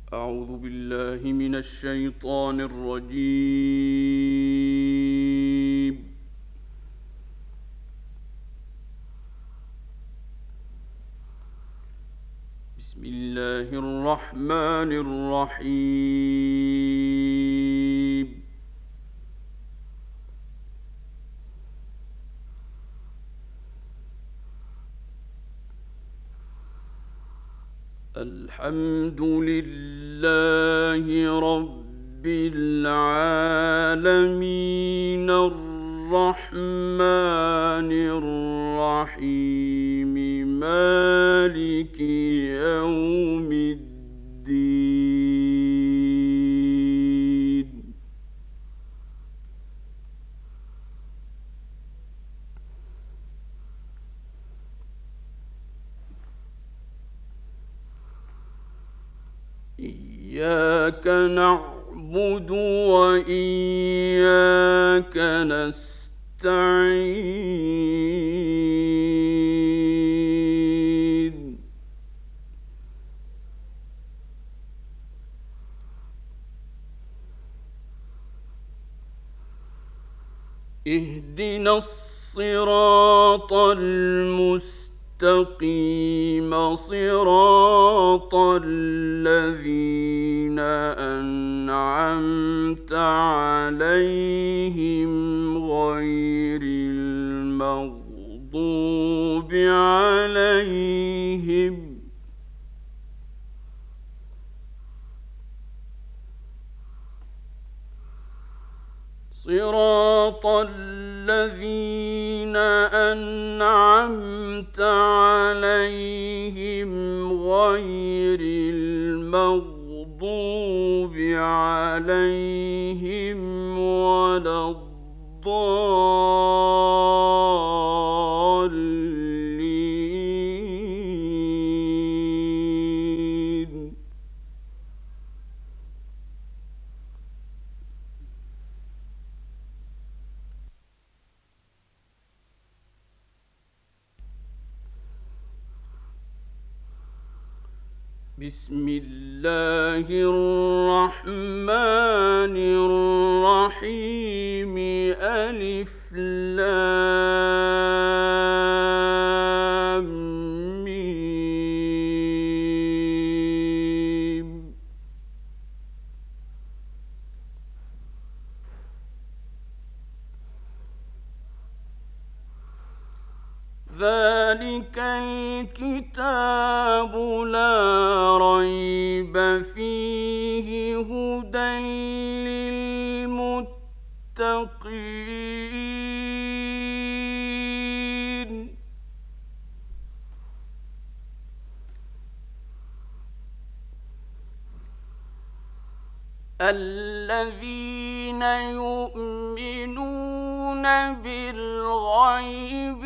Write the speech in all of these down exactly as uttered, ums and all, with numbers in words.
أعوذ بالله من الشيطان الرجيم. بسم الله الرحمن الرحيم. الحمد لله رب العالمين الرحمن الرحيم مالك يوم الدين. إياك نعبد وإياك نستعين. اهدنا الصراط المستقيم صراط الذين أنعمت عليهم غير المغضوب عليهم صراط الذين أنعمت عليهم غير المغضوب عليهم ولا الضالين. بسم الله الرحمن الرحيم. ألف لام ميم. ذلك الكتاب لا ريب فيه هدى للمتقين. الذين يؤمنون بالغيب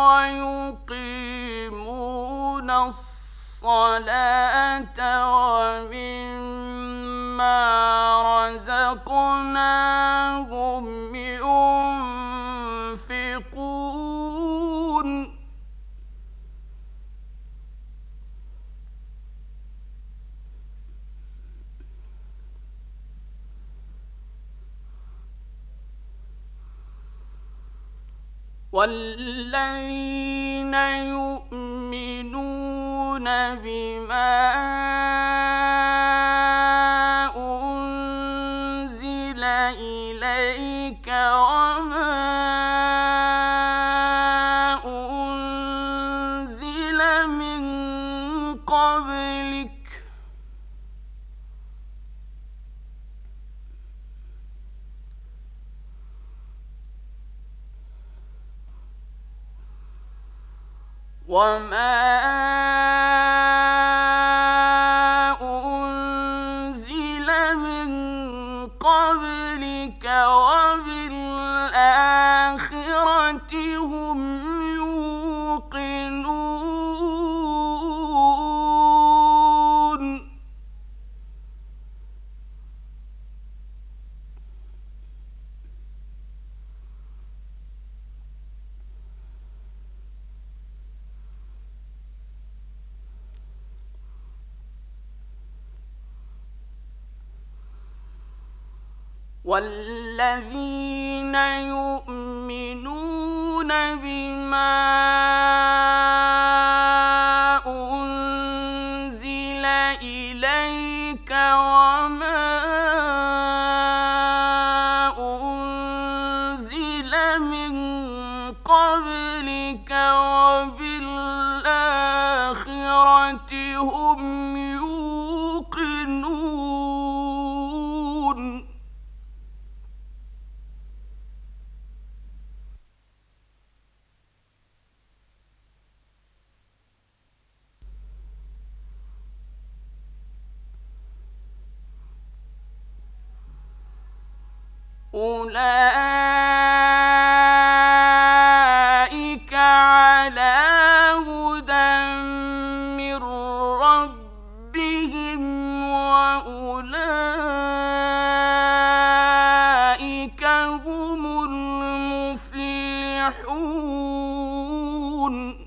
ويقيمون الصلاة ومما رزقناهم ينفقون. والذين يؤمنون بما أنزل إليك وما أنزل من قبلك وما أنزل من قبلك وبالآخرة هم يوقنون. والذين يؤمنون بما أنزل إليك وما أنزل من قبلك وبالآخرة هم يوقنون أولئك على هدى من ربهم وأولئك هم المفلحون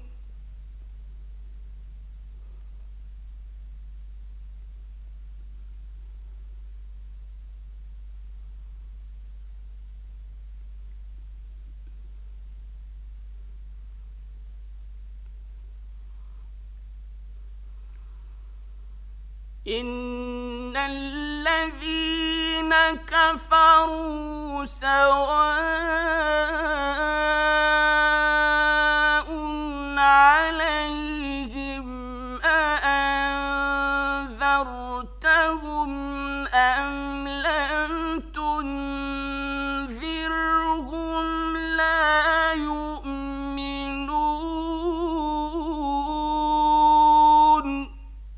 إن الذين كفروا سواء عليهم أأنذرتهم أم لم تنذرهم لا يؤمنون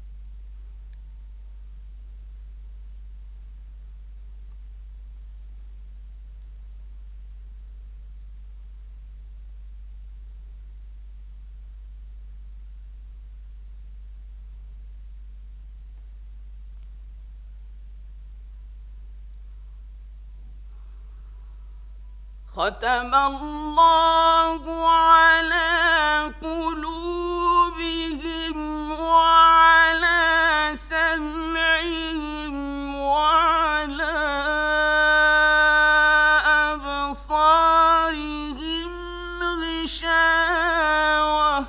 ختم الله على قلوبهم وعلى سمعهم وعلى أبصارهم غشاوة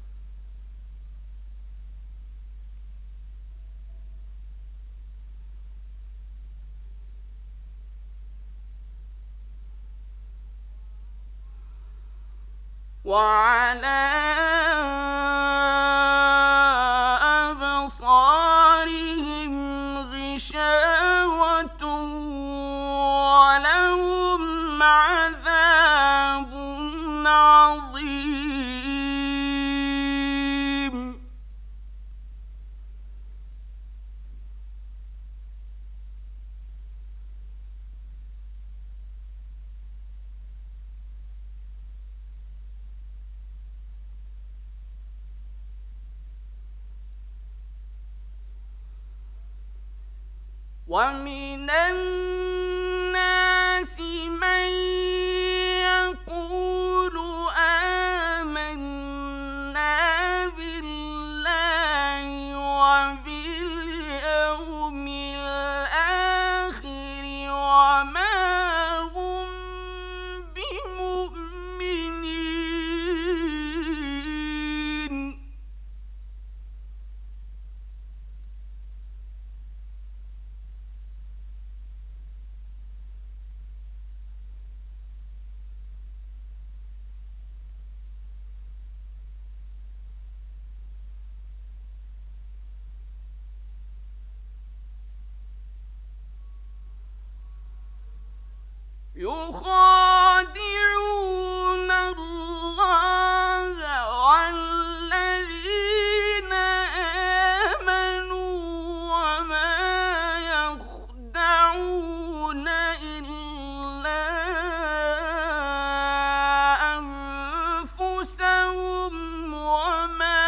وعلى أبصارهم غشاوة ولهم عذاب عظيم ومن الناس من يقول آمنا بالله وباليوم الآخر وما هم بمؤمنين يخادعون الله والذين آمنوا وما يخدعون إلا أنفسهم وما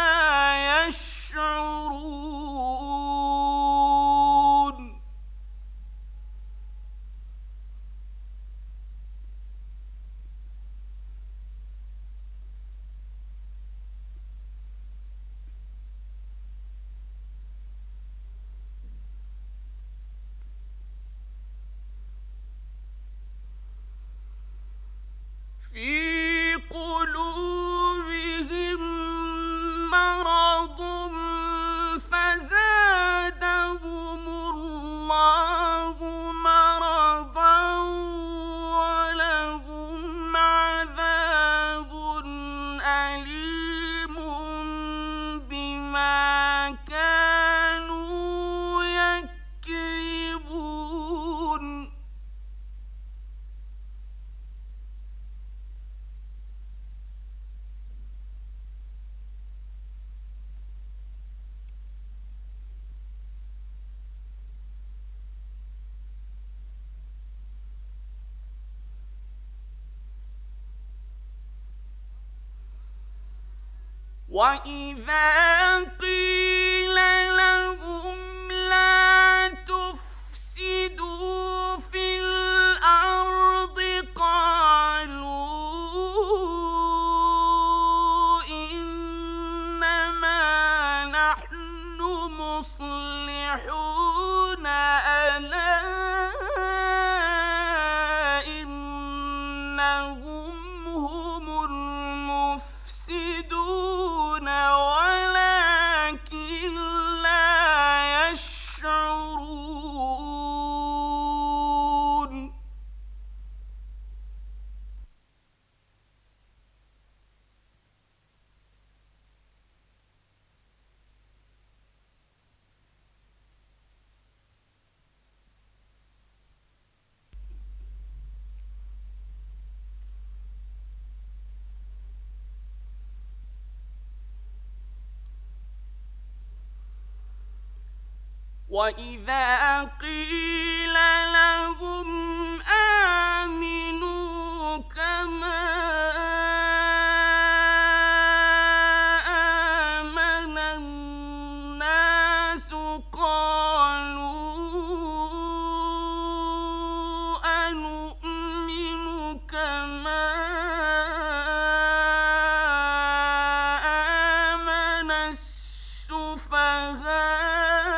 يشعرون في قلوبهم مرض فزادهم الله مرضا ولهم عذاب أليم بما كانوا يكذبون. وَإِذَا قِيلَ لَهُمْ لَا تُفْسِدُوا فِي الْأَرْضِ قَالُوا إِنَّمَا نَحْنُ مُصْلِحُونَ أَلَا إِنَّهُمْ هُمُ الْمُفْسِدُونَ ولكن لا يشعرون. وَإِذَا قِيلَ لَهُمْ آمِنُوا كَمَا آمَنَ النَّاسُ قَالُوا أَنُؤْمِنُ كَمَا آمَنَ السُّفَهَاءُ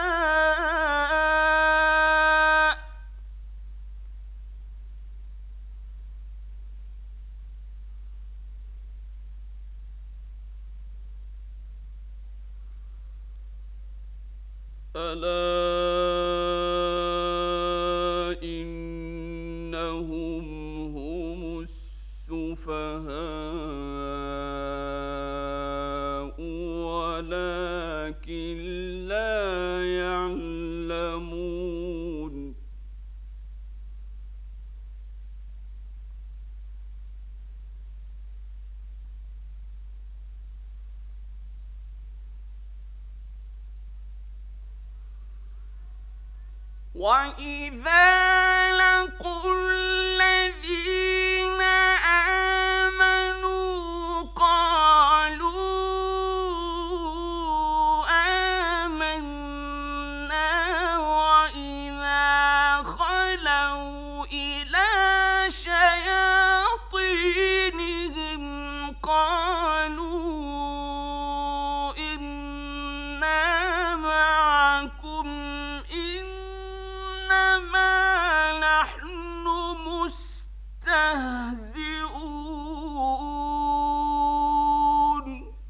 أَلَا إِنَّهُمْ هُمُ السُّفَهَاءُ وَلَكِن لَّا يَعْلَمُونَ. وَإِذَا لَقُوا الَّذِينَ آمَنُوا قَالُوا آمَنَّا وَإِذَا خَلَوْا إِلَىٰ شَيَاطِينِهِمْ قَالُوا إِنَّا مَعَكُمْ إِنَّمَا نَحْنُ مُسْتَهْزِئُونَ.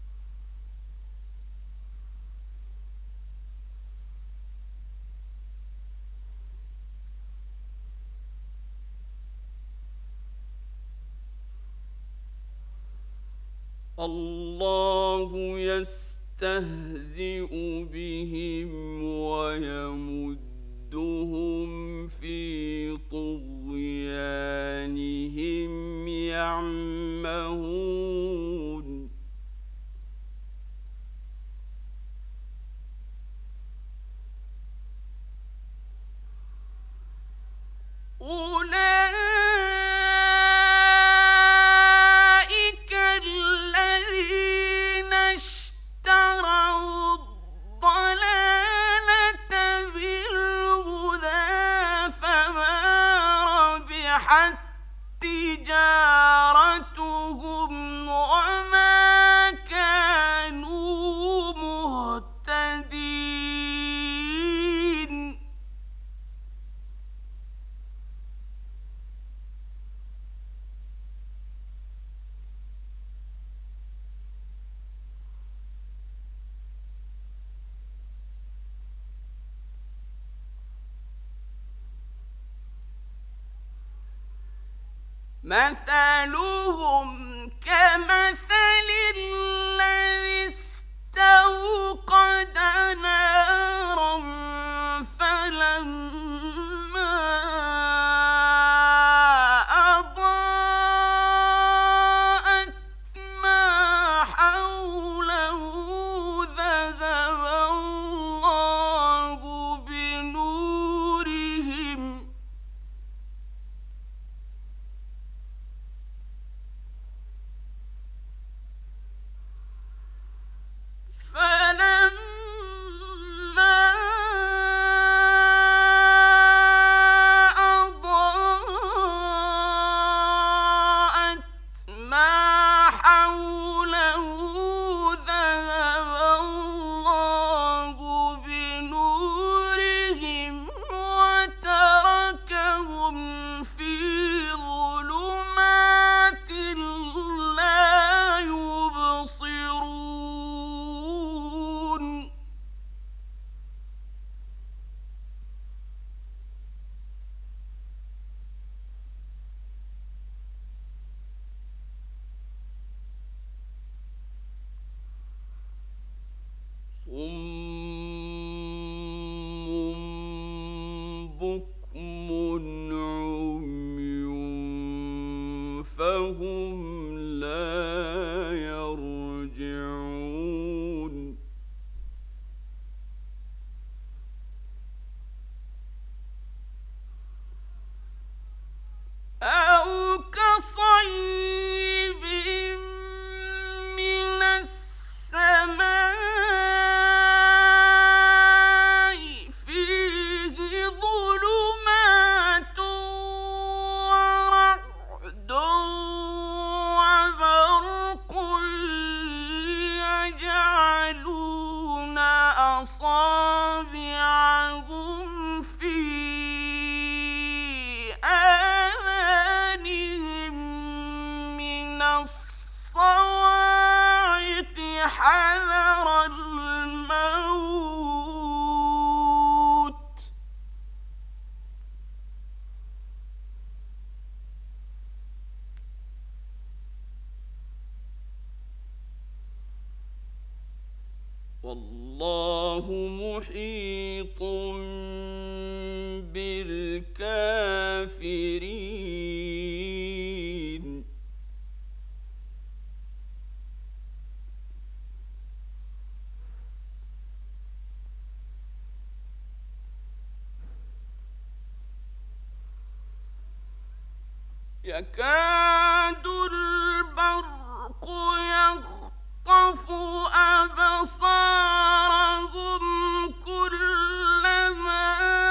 الله يستهزئ بهم ويمدهم في طغيانهم يعمهون. أولئك الذين اشتروا الضلالة بالهدى فما ربحت تجارتهم وما كانوا مهتدين. مثلهم كمثل الذي استوقد نارا فلما أضاءت ما حوله ذهب الله بنورهم فلما أضاءت ما حوله ذهب الله بنورهم وتركهم في ظلمات لا يبصرون صم بكم عمي فهم لا يرجعون أو كصيب من السماء فيه ظلمات ورعد وبرق يجعلون أصابعهم في آذانهم من الصواعق حذر الموت والله محيط بالكافرين يكاد البرق يخطف أبصارهم كلما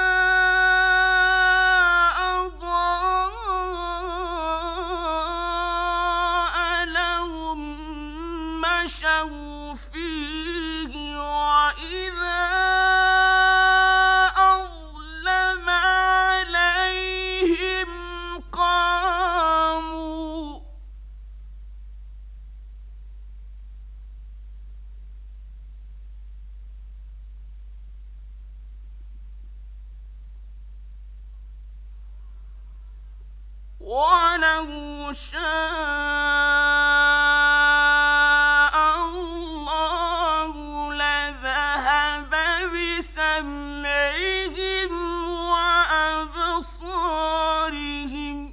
أضاء لهم مشوا فيه وإذا أظلم عليهم قاموا ولو شاء الله لذهب بسمعهم وأبصارهم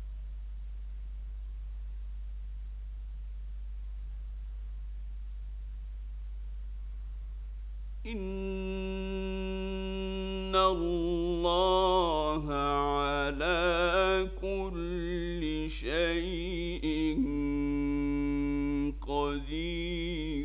إن الله على كل شيء قدير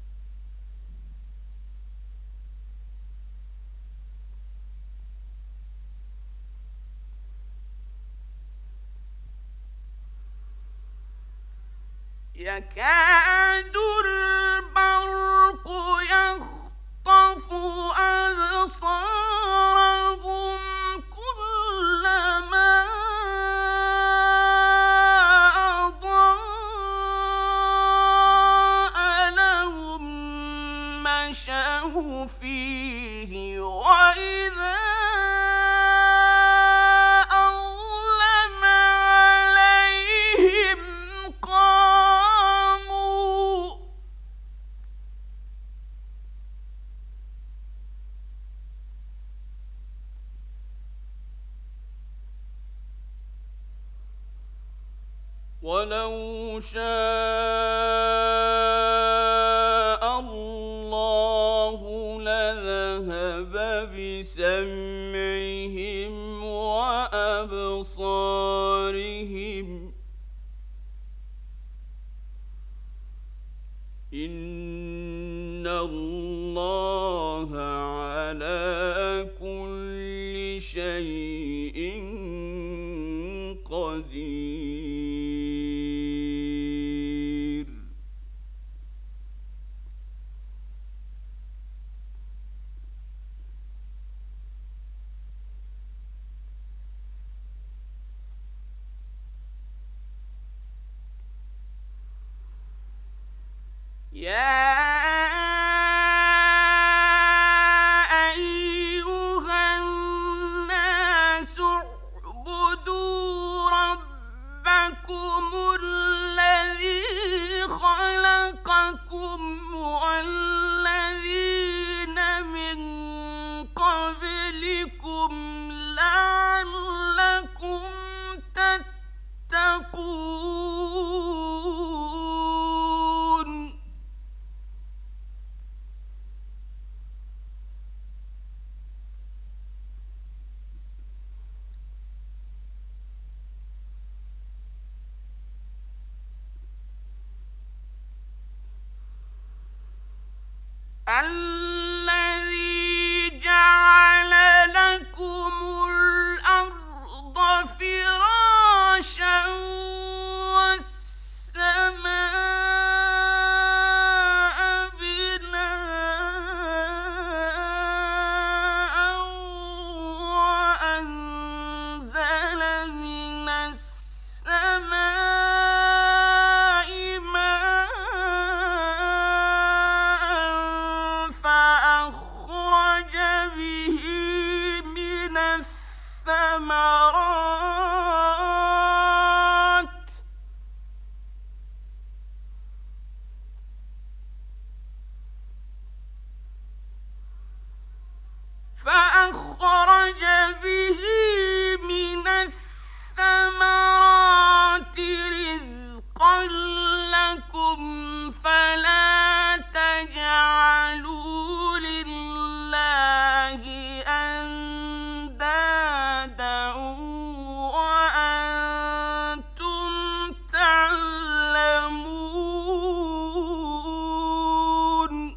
يكاد البرق يخطف أبصارهم كلما أضاء لهم مشوا فيه وإذا أظلم عليهم ولو شاء الله لذهب بسمعهم وأبصارهم إن الله على كل شيء قدير. يا والذين من قبلكم لعلكم تتقون. الذي جعل لكم الأرض فراشا والسماء بناء وأنزل من السماء ماء فأخرج به من الثمرات فأخرج به من الثمرات رزقا لكم فلا تجعلوا لله أندادا وأنتم تعلمون.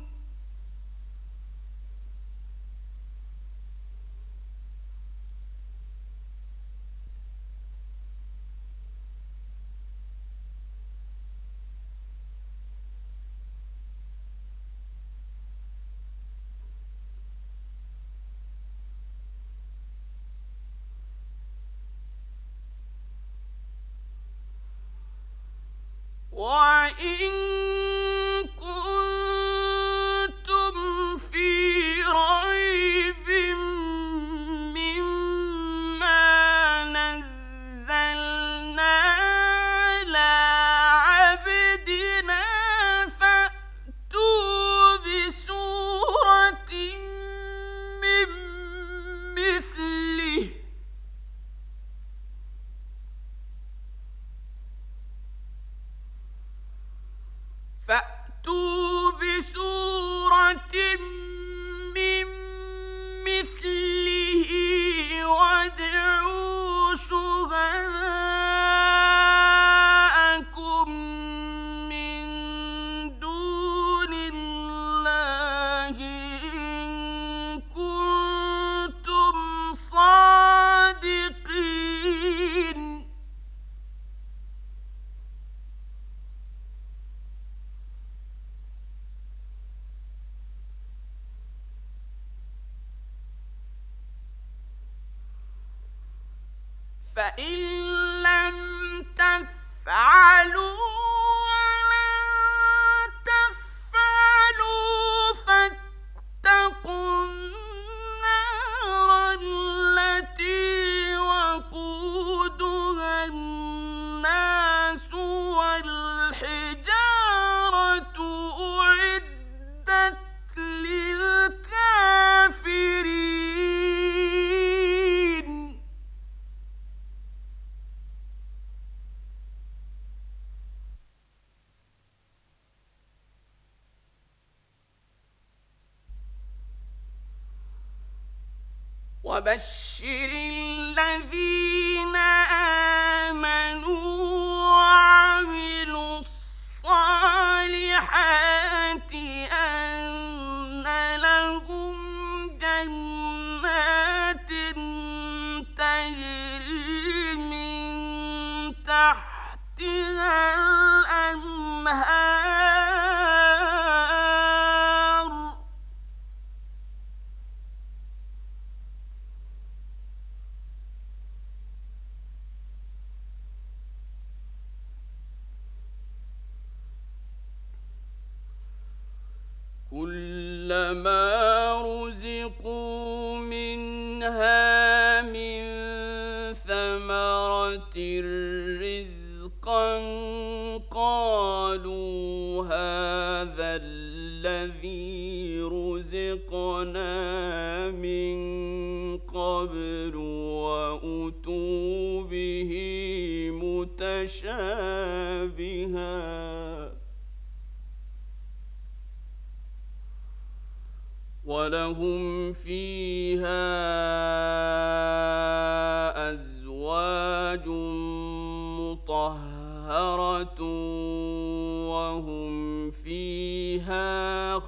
وإن كنتم في ريب مما نزلنا على عبدنا فأتوا بسورة من مثله فأتوا بسورة من مثله وادعوا شهداءكم من دون الله إن كنتم صادقين. فإن لم تفعلوا ولن تفعلوا فاتقوا النار التي وقودها الناس والحجارة أعدت للكافرين. وبشر الذين آمنوا وعملوا الصالحات أن لهم جنات تجري من تحتها الأنهار كلما رزقوا منها من ثمرة رزقا قالوا هذا الذي رزقنا من قبل وأتوا به متشابها ولهم فيها أزواج مطهرة وهم فيها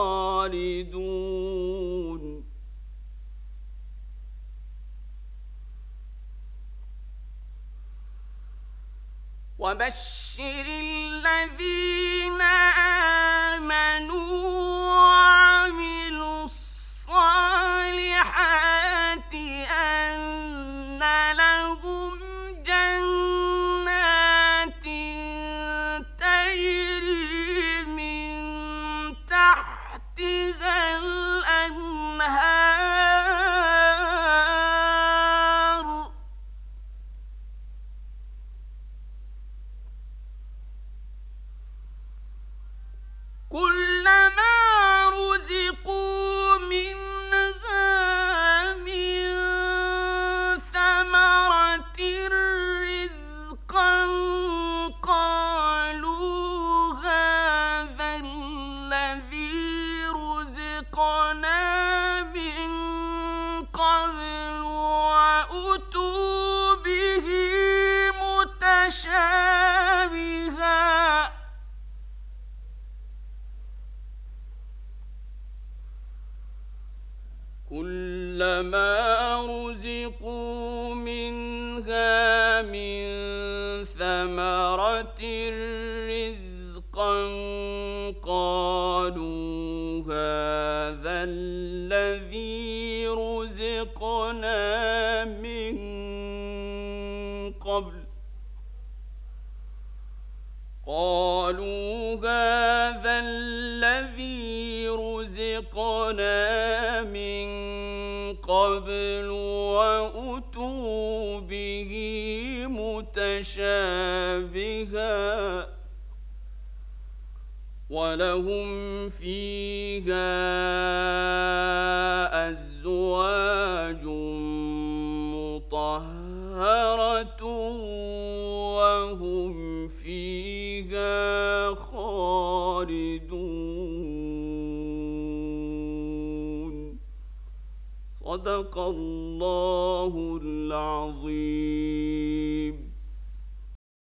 خالدون وبشر الذين آمنوا وعملوا الصالحات أن لهم جنات تجري من تحتها الأنهار كلما رزقوا منها من ثمرة رزقا قالوا هذا الذي رزقنا من قبل وأتوا به متشابها كلما رزقوا منها من ثمرة رزقا قالوا هذا الذي رزقنا من قبل قالوا هذا الذي رزقنا من قبل وأتوا به متشابها ولهم فيها أزواج مطهرة وهم فيها خالدون صدق الله العظيم.